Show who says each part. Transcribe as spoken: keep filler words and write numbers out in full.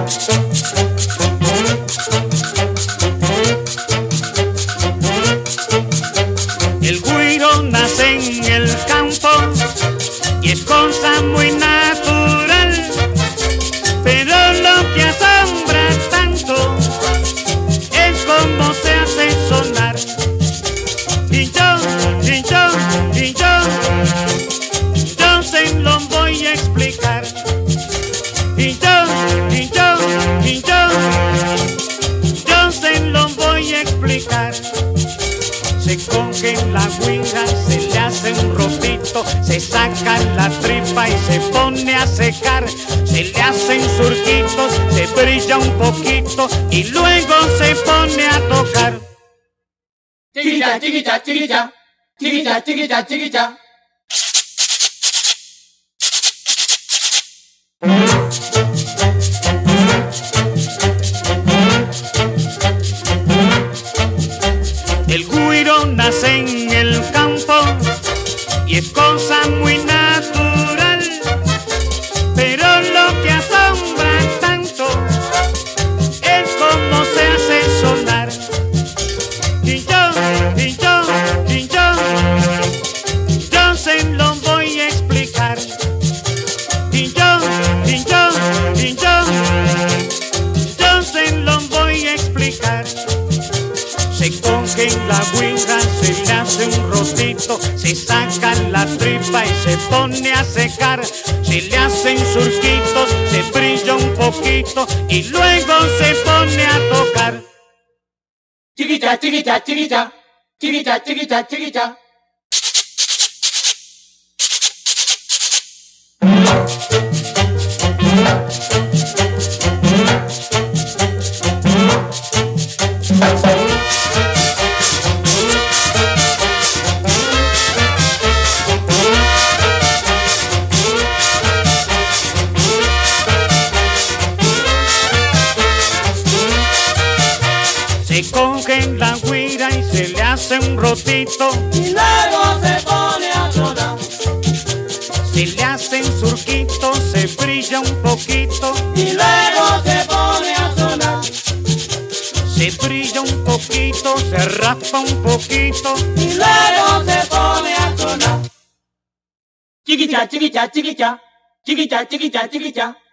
Speaker 1: El güiro nace en el campo y es cosa muy natural, pero lo que asombra tanto es cómo se hace sonar. Chinchón, chinchón, chinchón, yo se lo voy a explicar. Chinchón, chinchón, chinchón, yo se lo voy a explicar. Se coge la guira, se le hace un rotito, se saca la tripa y se pone a secar. Se le hacen surquitos, se brilla un poquito y luego se pone a tocar.
Speaker 2: Chiquilla, chiquilla, chiquilla, chiquilla, chiquilla, chiquilla.
Speaker 1: El güiro nace en el campo y es cosa muy natural, pero lo que asombra tanto es cómo se hace sonar. Chinchón, chinchón, chinchón, yo se lo voy a explicar. Chinchón, chinchón, chinchón, yo se lo voy a explicar. Se coge la guira, se le hace un rotito, se saca la tripa y se pone a secar. Se le hacen surquitos, se brilla un poquito y luego se pone a tocar.
Speaker 2: Chiquilla, chiquilla, chiquilla, chiquilla, chiquilla, chiquilla.
Speaker 1: Se coge la guira y se le hace un rotito
Speaker 2: Y luego se pone a sonar.
Speaker 1: se le hacen surquitos, se brilla un poquito
Speaker 2: Y luego se pone a sonar.
Speaker 1: se brilla un poquito, se raspa un poquito
Speaker 2: Y luego se pone a sonar. Chiquilla, chiquilla, chiquilla, chiquilla, chiquilla, chiquilla.